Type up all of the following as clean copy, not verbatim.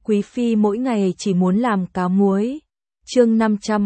Quý phi mỗi ngày chỉ muốn làm cá muối. Chương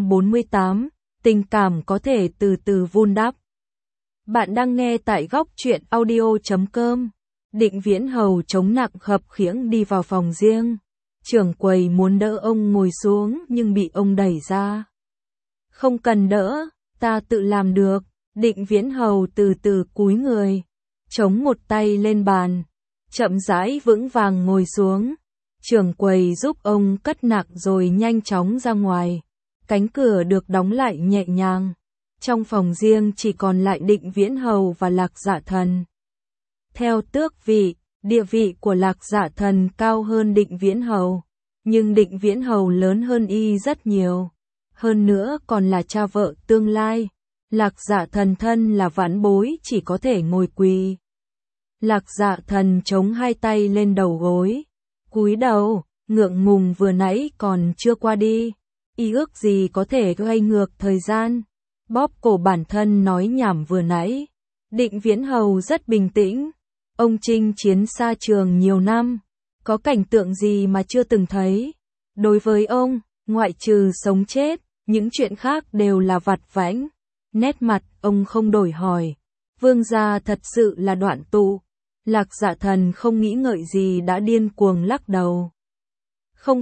548, tình cảm có thể từ từ vun đắp. Bạn đang nghe tại góc truyện audio.com. Định Viễn Hầu chống nặng khập khiễng đi vào phòng riêng. Trưởng quầy muốn đỡ ông ngồi xuống nhưng bị ông đẩy ra. Không cần đỡ, ta tự làm được. Định Viễn Hầu từ từ cúi người, chống một tay lên bàn, chậm rãi vững vàng ngồi xuống. Trưởng quầy giúp ông cất nặng rồi nhanh chóng ra ngoài. Cánh cửa được đóng lại nhẹ nhàng. Trong phòng riêng chỉ còn lại Định Viễn Hầu và Lạc Dạ Thần. Theo tước vị, địa vị của Lạc Dạ Thần cao hơn Định Viễn Hầu, nhưng Định Viễn Hầu lớn hơn y rất nhiều. Hơn nữa còn là cha vợ tương lai. Lạc Dạ Thần thân là vãn bối chỉ có thể ngồi quỳ. Lạc Dạ Thần chống hai tay lên đầu gối, cúi đầu, ngượng ngùng vừa nãy còn chưa qua đi. Y ước gì có thể gây ngược thời gian, bóp cổ bản thân nói nhảm vừa nãy. Định Viễn Hầu rất bình tĩnh. Ông chinh chiến xa trường nhiều năm, có cảnh tượng gì mà chưa từng thấy. Đối với ông, ngoại trừ sống chết, những chuyện khác đều là vặt vãnh. Nét mặt ông không đổi hỏi. Vương gia thật sự là đoạn tụ. Lạc Dạ Thần không nghĩ ngợi gì đã điên cuồng lắc đầu. Không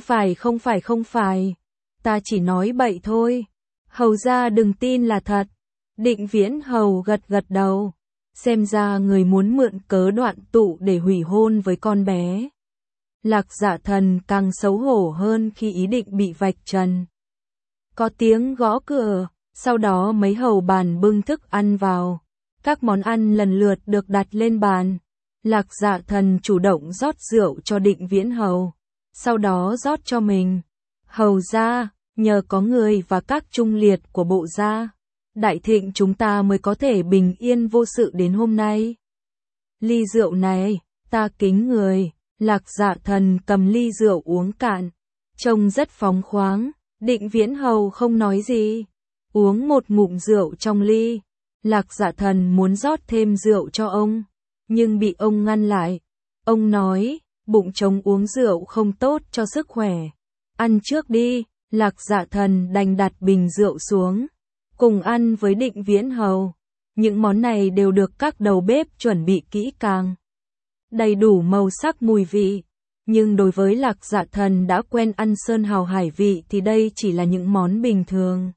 phải. Ta chỉ nói bậy thôi. Hầu gia đừng tin là thật. Định Viễn Hầu gật gật đầu. Xem ra người muốn mượn cớ đoạn tụ để hủy hôn với con bé. Lạc Dạ Thần càng xấu hổ hơn khi ý định bị vạch trần. Có tiếng gõ cửa, sau đó mấy hầu bàn bưng thức ăn vào. Các món ăn lần lượt được đặt lên bàn. Lạc Dạ Thần chủ động rót rượu cho Định Viễn Hầu, sau đó rót cho mình. Hầu gia, nhờ có người và các trung liệt của bộ gia, đại thịnh chúng ta mới có thể bình yên vô sự đến hôm nay. Ly rượu này, ta kính người. Lạc Dạ Thần cầm ly rượu uống cạn, trông rất phóng khoáng. Định Viễn Hầu không nói gì, uống một ngụm rượu trong ly. Lạc Dạ Thần muốn rót thêm rượu cho ông, nhưng bị ông ngăn lại. Ông nói, bụng trống uống rượu không tốt cho sức khỏe. Ăn trước đi. Lạc Dạ Thần đành đặt bình rượu xuống, cùng ăn với Định Viễn Hầu. Những món này đều được các đầu bếp chuẩn bị kỹ càng, đầy đủ màu sắc mùi vị. Nhưng đối với Lạc Dạ Thần đã quen ăn sơn hào hải vị thì đây chỉ là những món bình thường.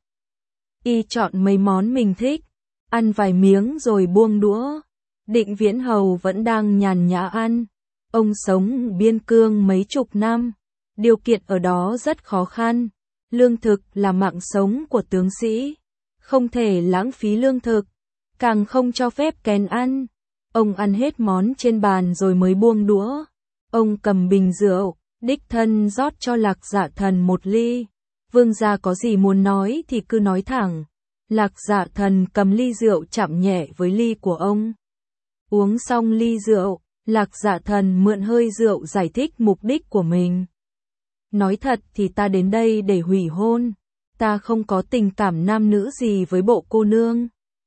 Y chọn mấy món mình thích, ăn vài miếng rồi buông đũa. Định Viễn Hầu vẫn đang nhàn nhã ăn. Ông sống biên cương mấy chục năm, điều kiện ở đó rất khó khăn. Lương thực là mạng sống của tướng sĩ, không thể lãng phí lương thực, càng không cho phép kén ăn. Ông ăn hết món trên bàn rồi mới buông đũa. Ông cầm bình rượu, đích thân rót cho Lạc Dạ Thần một ly. Vương gia có gì muốn nói thì cứ nói thẳng. Lạc Dạ Thần cầm ly rượu chạm nhẹ với ly của ông. Uống xong ly rượu, Lạc Dạ Thần mượn hơi rượu giải thích mục đích của mình. Nói thật thì ta đến đây để hủy hôn. Ta không có tình cảm nam nữ gì với bộ cô nương.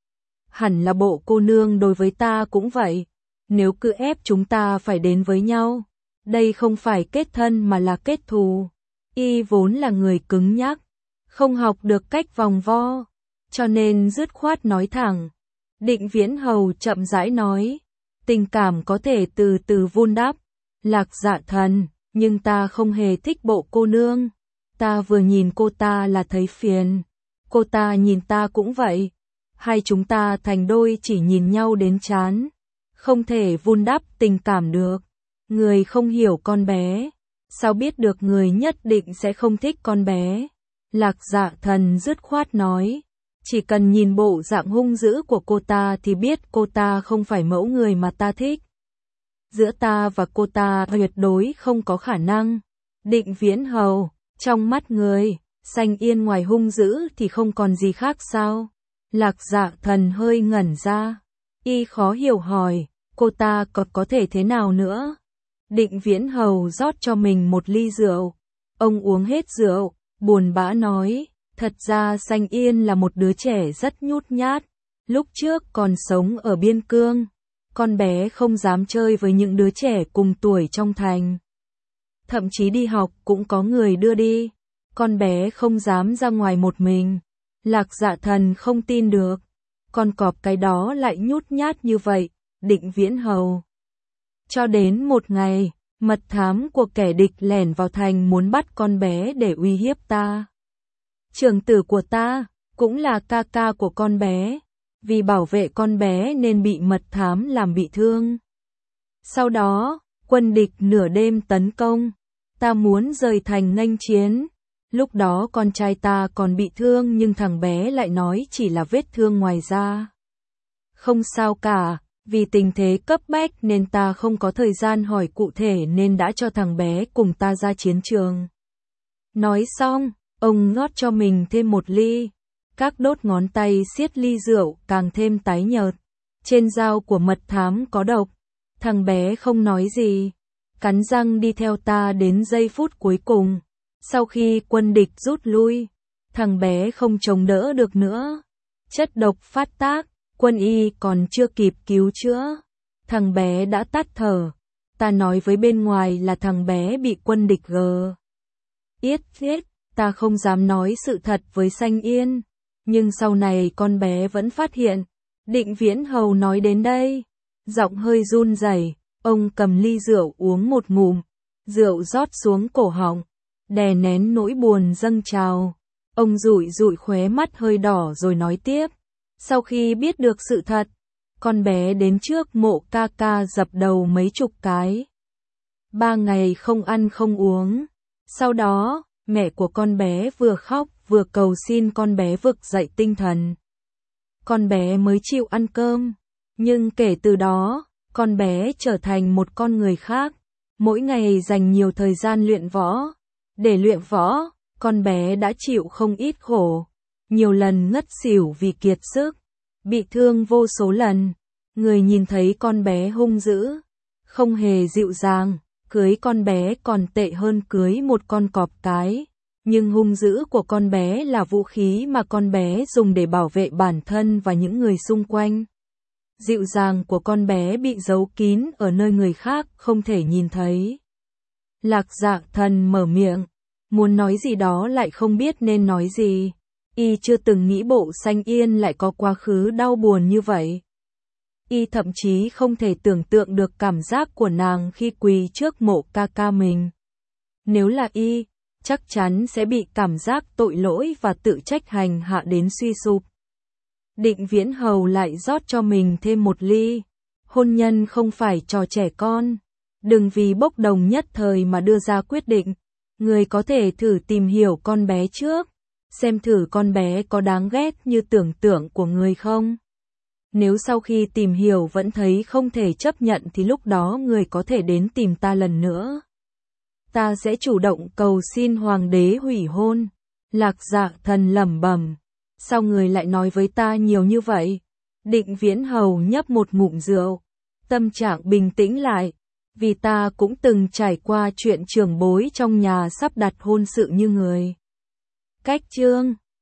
Hẳn là bộ cô nương đối với ta cũng vậy. Nếu cứ ép chúng ta phải đến với nhau, đây không phải kết thân mà là kết thù. Y vốn là người cứng nhắc, không học được cách vòng vo, cho nên dứt khoát nói thẳng. Định Viễn Hầu chậm rãi nói, tình cảm có thể từ từ vun đắp. Lạc Dạ Thần, nhưng ta không hề thích bộ cô nương. Ta vừa nhìn cô ta là thấy phiền. Cô ta nhìn ta cũng vậy. Hai chúng ta thành đôi chỉ nhìn nhau đến chán, không thể vun đắp tình cảm được. Người không hiểu con bé, sao biết được người nhất định sẽ không thích con bé. Lạc Dạ Thần dứt khoát nói, chỉ cần nhìn bộ dạng hung dữ của cô ta thì biết cô ta không phải mẫu người mà ta thích. Giữa ta và cô ta tuyệt đối không có khả năng. Định Viễn Hầu, trong mắt người, xanh yên ngoài hung dữ thì không còn gì khác sao? Lạc Dạ Thần hơi ngẩn ra. Y khó hiểu hỏi, cô ta có thể thế nào nữa? Định Viễn Hầu rót cho mình một ly rượu. Ông uống hết rượu, buồn bã nói, thật ra Xanh Yên là một đứa trẻ rất nhút nhát. Lúc trước còn sống ở biên cương, con bé không dám chơi với những đứa trẻ cùng tuổi trong thành. thậm chí đi học cũng có người đưa đi. Con bé không dám ra ngoài một mình. Lạc Dạ Thần không tin được. Con cọp cái đó lại nhút nhát như vậy, Định Viễn Hầu. Cho đến một ngày, mật thám của kẻ địch lẻn vào thành muốn bắt con bé để uy hiếp ta. Trưởng tử của ta, cũng là ca ca của con bé, vì bảo vệ con bé nên bị mật thám làm bị thương. Sau đó, quân địch nửa đêm tấn công, ta muốn rời thành nghênh chiến. Lúc đó con trai ta còn bị thương nhưng thằng bé lại nói chỉ là vết thương ngoài da. Không sao cả, vì tình thế cấp bách nên ta không có thời gian hỏi cụ thể nên đã cho thằng bé cùng ta ra chiến trường. Nói xong, ông rót cho mình thêm một ly. Các đốt ngón tay siết ly rượu càng thêm tái nhợt. Trên dao của mật thám có độc. Thằng bé không nói gì, cắn răng đi theo ta đến giây phút cuối cùng. Sau khi quân địch rút lui, thằng bé không chống đỡ được nữa. Chất độc phát tác, quân y còn chưa kịp cứu chữa. Thằng bé đã tắt thở. Ta nói với bên ngoài là thằng bé bị quân địch giết. Ta không dám nói sự thật với Xanh Yên. Nhưng sau này con bé vẫn phát hiện. Định Viễn Hầu nói đến đây. Giọng hơi run rẩy, ông cầm ly rượu uống một ngụm. Rượu rót xuống cổ họng. Đè nén nỗi buồn dâng trào. Ông dụi dụi khóe mắt hơi đỏ rồi nói tiếp. Sau khi biết được sự thật, con bé đến trước mộ ca ca dập đầu mấy chục cái. 3 ngày không ăn không uống. Sau đó, mẹ của con bé vừa khóc vừa cầu xin con bé vực dậy tinh thần. Con bé mới chịu ăn cơm. Nhưng kể từ đó, con bé trở thành một con người khác. Mỗi ngày dành nhiều thời gian luyện võ. Để luyện võ, con bé đã chịu không ít khổ. Nhiều lần ngất xỉu vì kiệt sức. Bị thương vô số lần. Người nhìn thấy con bé hung dữ. Không hề dịu dàng. Cưới con bé còn tệ hơn cưới một con cọp cái. Nhưng hung dữ của con bé là vũ khí mà con bé dùng để bảo vệ bản thân và những người xung quanh. Dịu dàng của con bé bị giấu kín ở nơi người khác không thể nhìn thấy. Lạc Dạ Thần mở miệng, muốn nói gì đó lại không biết nên nói gì. Y chưa từng nghĩ bộ Xanh Yên lại có quá khứ đau buồn như vậy. Y thậm chí không thể tưởng tượng được cảm giác của nàng khi quỳ trước mộ ca ca mình. Nếu là Y, chắc chắn sẽ bị cảm giác tội lỗi và tự trách hành hạ đến suy sụp. Định Viễn Hầu lại rót cho mình thêm một ly. Hôn nhân không phải trò trẻ con. Đừng vì bốc đồng nhất thời mà đưa ra quyết định. Người có thể thử tìm hiểu con bé trước. Xem thử con bé có đáng ghét như tưởng tượng của người không. Nếu sau khi tìm hiểu vẫn thấy không thể chấp nhận thì lúc đó người có thể đến tìm ta lần nữa. Ta sẽ chủ động cầu xin hoàng đế hủy hôn. Lạc Dạ Thần lẩm bẩm. Sao người lại nói với ta nhiều như vậy? Định Viễn Hầu nhấp một ngụm rượu. Tâm trạng bình tĩnh lại. Vì ta cũng từng trải qua chuyện trưởng bối trong nhà sắp đặt hôn sự như người. Cách chương